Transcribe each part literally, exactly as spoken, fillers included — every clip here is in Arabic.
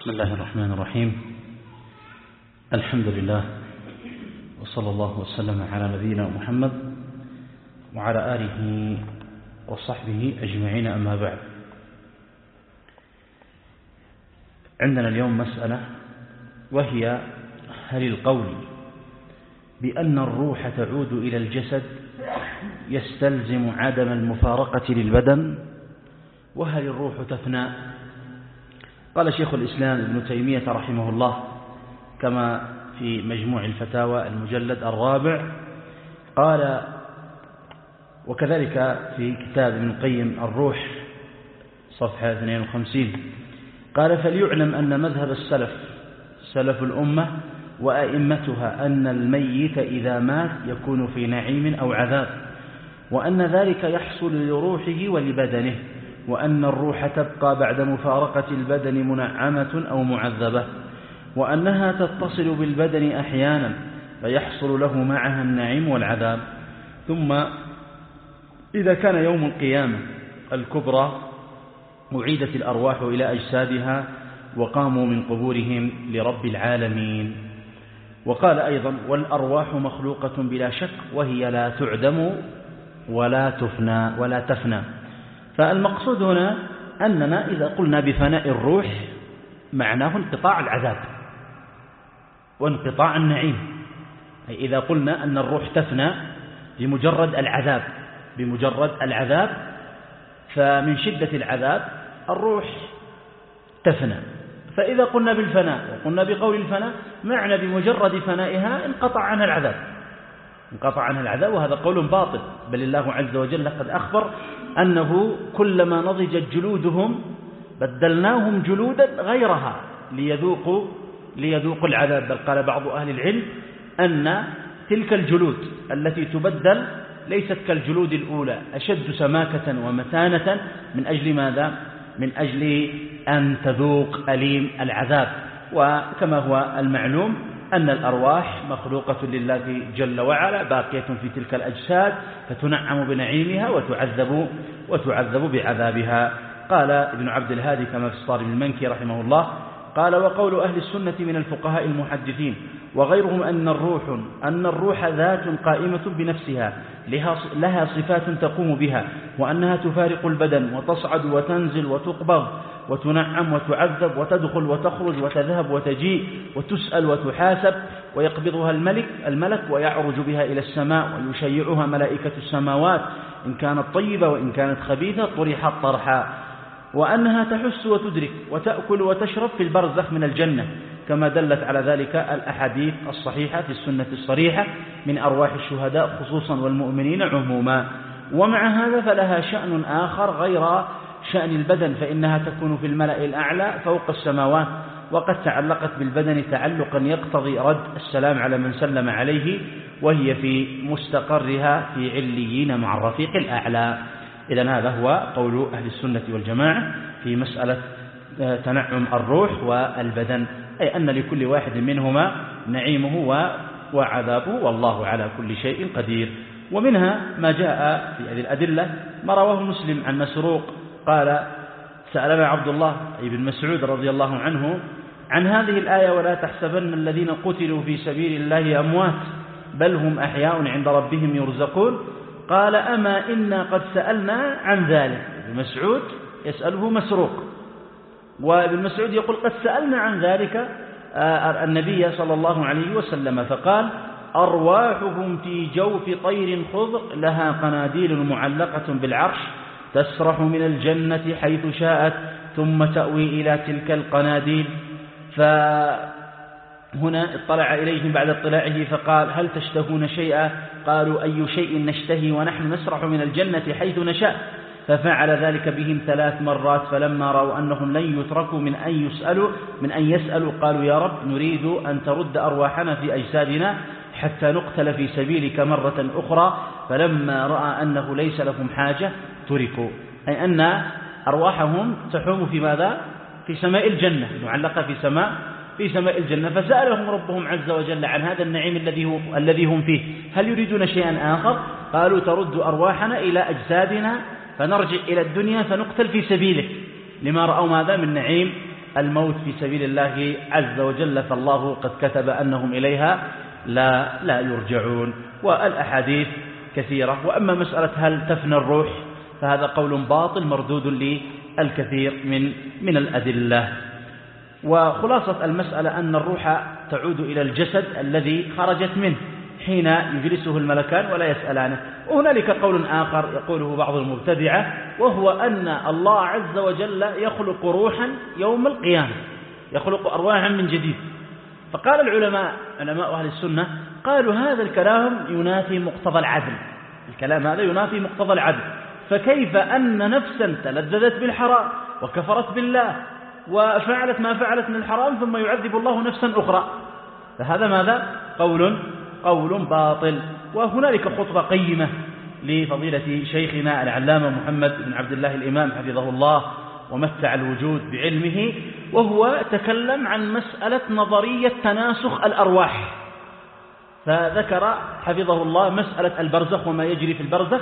بسم الله الرحمن الرحيم. الحمد لله وصلى الله وسلم على نبينا محمد وعلى آله وصحبه أجمعين، أما بعد. عندنا اليوم مسألة، وهي هل القول بأن الروح تعود إلى الجسد يستلزم عدم المفارقة للبدن، وهل الروح تفنى؟ قال شيخ الإسلام ابن تيمية رحمه الله كما في مجموع الفتاوى المجلد الرابع، قال وكذلك في كتاب ابن القيم الروح صفحة اثنين وخمسين، قال فليعلم أن مذهب السلف سلف الأمة وأئمتها أن الميت إذا مات يكون في نعيم أو عذاب، وأن ذلك يحصل لروحه ولبدنه، وأن الروح تبقى بعد مفارقة البدن منعمة أو معذبة، وأنها تتصل بالبدن أحيانا فيحصل له معها النعيم والعذاب. ثم إذا كان يوم القيامة الكبرى أعيدت الأرواح إلى أجسادها وقاموا من قبورهم لرب العالمين. وقال أيضا والأرواح مخلوقة بلا شك، وهي لا تعدم ولا تفنى ولا تفنى. فالمقصود هنا أننا إذا قلنا بفناء الروح معناه انقطاع العذاب وانقطاع النعيم، أي إذا قلنا أن الروح تفنى بمجرد العذاب بمجرد العذاب فمن شدة العذاب الروح تفنى. فإذا قلنا بالفناء وقلنا بقول الفناء معنى بمجرد فنائها انقطع عنها العذاب انقطع عنها العذاب وهذا قول باطل، بل الله عز وجل قد أخبر أنه كلما نضجت جلودهم بدلناهم جلودا غيرها ليذوقوا ليذوقوا العذاب. بل قال بعض أهل العلم أن تلك الجلود التي تبدل ليست كالجلود الأولى، أشد سماكة ومتانة من أجل ماذا؟ من أجل أن تذوق أليم العذاب. وكما هو المعلوم أن الأرواح مخلوقة لله جل وعلا باقية في تلك الأجساد، فتنعم بنعيمها وتعذب وتعذب بعذابها. قال ابن عبد الهادي كما في الصارم المنكي رحمه الله، قال وقول أهل السنة من الفقهاء المحدثين وغيرهم أن الروح أن الروح ذات قائمة بنفسها لها صفات تقوم بها، وأنها تفارق البدن وتصعد وتنزل وتقبض وتنعم وتعذب وتدخل وتخرج وتذهب وتجيء وتسأل وتحاسب، ويقبضها الملك الملك ويعرج بها إلى السماء ويشيعها ملائكة السماوات إن كانت طيبة وإن كانت خبيثة طرحت طرحا، وأنها تحس وتدرك وتأكل وتشرب في البرزخ من الجنة، كما دلت على ذلك الأحاديث الصحيحة في السنة الصريحة من أرواح الشهداء خصوصا والمؤمنين عموما. ومع هذا فلها شأن آخر غير شأن البدن، فإنها تكون في الملأ الأعلى فوق السماوات، وقد تعلقت بالبدن تعلقا يقتضي رد السلام على من سلم عليه، وهي في مستقرها في عليين مع الرفيق الأعلى. إذن هذا هو قول أهل السنة والجماعة في مسألة تنعم الروح والبدن، أي أن لكل واحد منهما نعيمه وعذابه، والله على كل شيء قدير. ومنها ما جاء في هذه الأدلة ما رواه مسلم عن مسروق قال سألنا عبد الله بن مسعود رضي الله عنه عن هذه الآية ولا تحسبن الذين قتلوا في سبيل الله أموات بل هم أحياء عند ربهم يرزقون، قال أما إنا قد سألنا عن ذلك. ابن مسعود يسأله مسروق، وابن مسعود يقول قد سألنا عن ذلك النبي صلى الله عليه وسلم فقال أرواحهم في جوف طير خضر لها قناديل معلقة بالعرش تسرح من الجنة حيث شاءت ثم تأوي إلى تلك القناديل. فهنا اطلع إليهم بعد اطلاعه فقال هل تشتهون شيئا؟ قالوا أي شيء نشتهي ونحن نسرح من الجنة حيث نشاء. ففعل ذلك بهم ثلاث مرات، فلما رأوا أنهم لن يتركوا من أن يسألوا من أن يسألوا قالوا يا رب نريد أن ترد أرواحنا في أجسادنا حتى نقتل في سبيلك مرة أخرى. فلما رأى أنه ليس لهم حاجة تركوا، أي أن أرواحهم تحوم في ماذا؟ في سماء الجنة، معلقة في سماء في سماء الجنة. فسألهم ربهم عز وجل عن هذا النعيم الذي الذي هم فيه، هل يريدون شيئا آخر؟ قالوا ترد أرواحنا إلى أجسادنا فنرجع إلى الدنيا فنقتل في سبيلك، لما رأوا ماذا من نعيم الموت في سبيل الله عز وجل فالله قد كتب أنهم إليها لا, لا يرجعون. والأحاديث كثيرة. وأما مسألة هل تفنى الروح فهذا قول باطل مردود للكثير من, من الأدلة. وخلاصة المسألة أن الروح تعود إلى الجسد الذي خرجت منه حين يجلسه الملكان ولا يسألانه. وهنالك قول آخر يقوله بعض المبتدعة وهو أن الله عز وجل يخلق روحا يوم القيامة، يخلق أرواحا من جديد. فقال العلماء علماء أهل السنة قالوا هذا الكلام ينافي مقتضى العدل، الكلام هذا ينافي مقتضى العدل. فكيف أن نفسا تلذذت بالحرام وكفرت بالله وفعلت ما فعلت من الحرام ثم يعذب الله نفسا أخرى؟ فهذا ماذا؟ قول قول باطل. وهنالك خطبة قيمة لفضيلة شيخنا العلامة محمد بن عبد الله الإمام حفظه الله ومتع الوجود بعلمه، وهو تكلم عن مسألة نظرية تناسخ الأرواح. فذكر حفظه الله مسألة البرزخ وما يجري في البرزخ،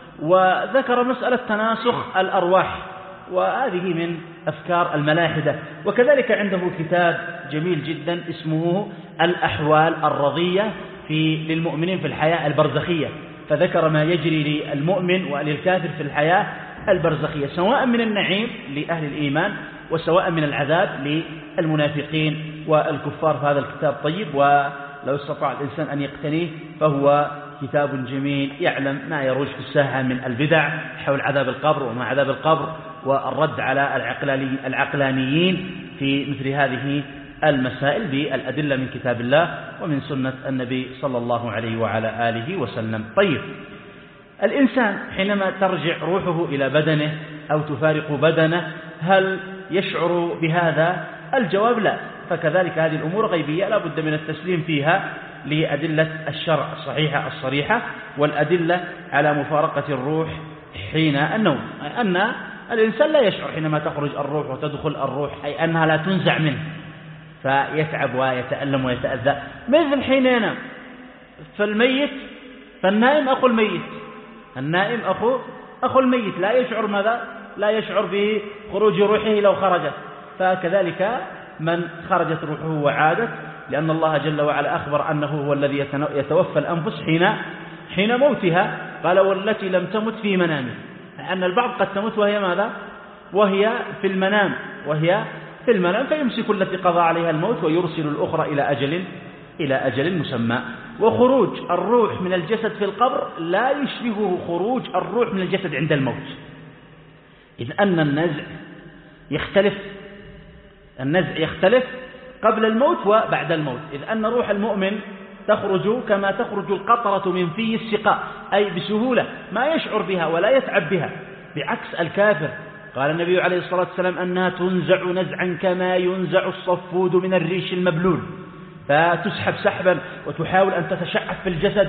وذكر مسألة تناسخ الأرواح، وهذه من أفكار الملاحدة. وكذلك عنده كتاب جميل جدا اسمه الأحوال الرضية في للمؤمنين في الحياة البرزخية، فذكر ما يجري للمؤمن وللكافر في الحياة البرزخية سواء من النعيم لأهل الإيمان وسواء من العذاب للمنافقين والكفار. فهذا الكتاب طيب، ولو استطاع الإنسان أن يقتنيه فهو كتاب جميل يعلم ما يروج في الساحة من البدع حول عذاب القبر وما عذاب القبر، والرد على العقلانيين في مثل هذه المسائل بالأدلة من كتاب الله ومن سنة النبي صلى الله عليه وعلى آله وسلم. طيب، الإنسان حينما ترجع روحه إلى بدنه أو تفارق بدنه هل يشعر بهذا؟ الجواب لا. فكذلك هذه الأمور غيبية لا بد من التسليم فيها لأدلة الشرع الصحيحة الصريحة والأدلة على مفارقة الروح حين النوم، أن الإنسان لا يشعر حينما تخرج الروح وتدخل الروح، أي أنها لا تنزع منه فيتعب ويتألم ويتأذى مثل حين ينام. فالميت فالنائم أخو الميت، النائم أخو أخو الميت لا يشعر ماذا؟ لا يشعر بخروج روحه لو خرجت. فكذلك من خرجت روحه وعادت، لأن الله جل وعلا أخبر أنه هو الذي يتوفى الأنفس حين حين موتها، قال والتي لم تمت في منامه، أن البعض قد تموت وهي ماذا؟ وهي في المنام، وهي في المنام فيمسك التي قضى عليها الموت ويرسل الأخرى إلى أجل إلى أجل مسمى. وخروج الروح من الجسد في القبر لا يشبهه خروج الروح من الجسد عند الموت، إذ أن النزع يختلف النزع يختلف قبل الموت وبعد الموت، إذ أن روح المؤمن تخرج كما تخرج القطرة من في السقاء، أي بسهولة ما يشعر بها ولا يتعب بها، بعكس الكافر. قال النبي عليه الصلاة والسلام أنها تنزع نزعا كما ينزع الصفود من الريش المبلول، فتسحب سحبا وتحاول أن تتشعب في الجسد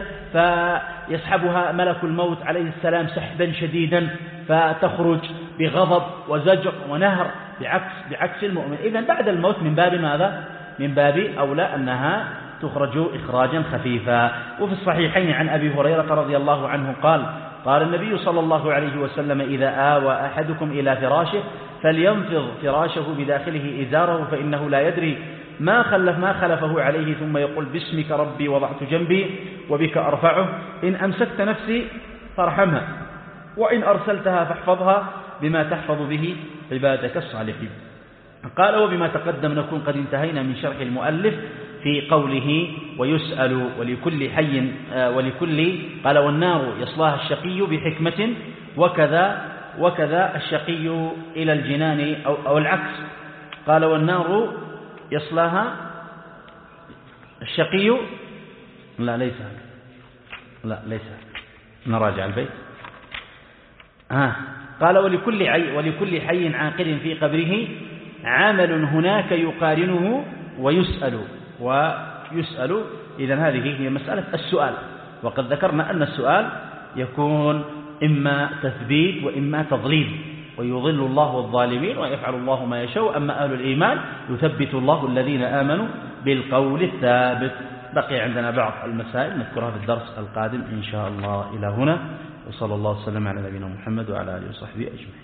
فيسحبها ملك الموت عليه السلام سحبا شديدا فتخرج بغضب وزجر ونهر، بعكس بعكس المؤمن. إذن بعد الموت من باب ماذا؟ من باب أولى أنها تخرج إخراجا خفيفا. وفي الصحيحين عن أبي هريرة رضي الله عنه قال قال النبي صلى الله عليه وسلم إذا آوى أحدكم إلى فراشه فلينفض فراشه بداخله إزاره فإنه لا يدري ما خلف ما خلفه عليه، ثم يقول باسمك ربي وضعت جنبي وبك أرفعه، إن أمسكت نفسي فارحمها وإن أرسلتها فاحفظها بما تحفظ به عبادك الصالحين. قال وبما تقدم نكون قد انتهينا من شرح المؤلف في قوله ويسأل ولكل حي ولكل قال والنار يصلاها الشقي بحكمة وكذا وكذا الشقي إلى الجنان أو, أو العكس. قال والنار يصلاها الشقي لا ليس لا ليس نراجع البيت آه. قال ولكل حي ولكل حي عاقل في قبره عمل هناك يقارنه ويسأل ويسأل. إذن هذه هي مسألة السؤال، وقد ذكرنا أن السؤال يكون إما تثبيت وإما تضليل، ويضل الله الظالمين ويفعل الله ما يشاء. أما أهل الإيمان يثبت الله الذين آمنوا بالقول الثابت. بقي عندنا بعض المسائل نذكرها في الدرس القادم إن شاء الله. إلى هنا، وصلى الله وسلم على نبينا محمد وعلى آله وصحبه أجمعين.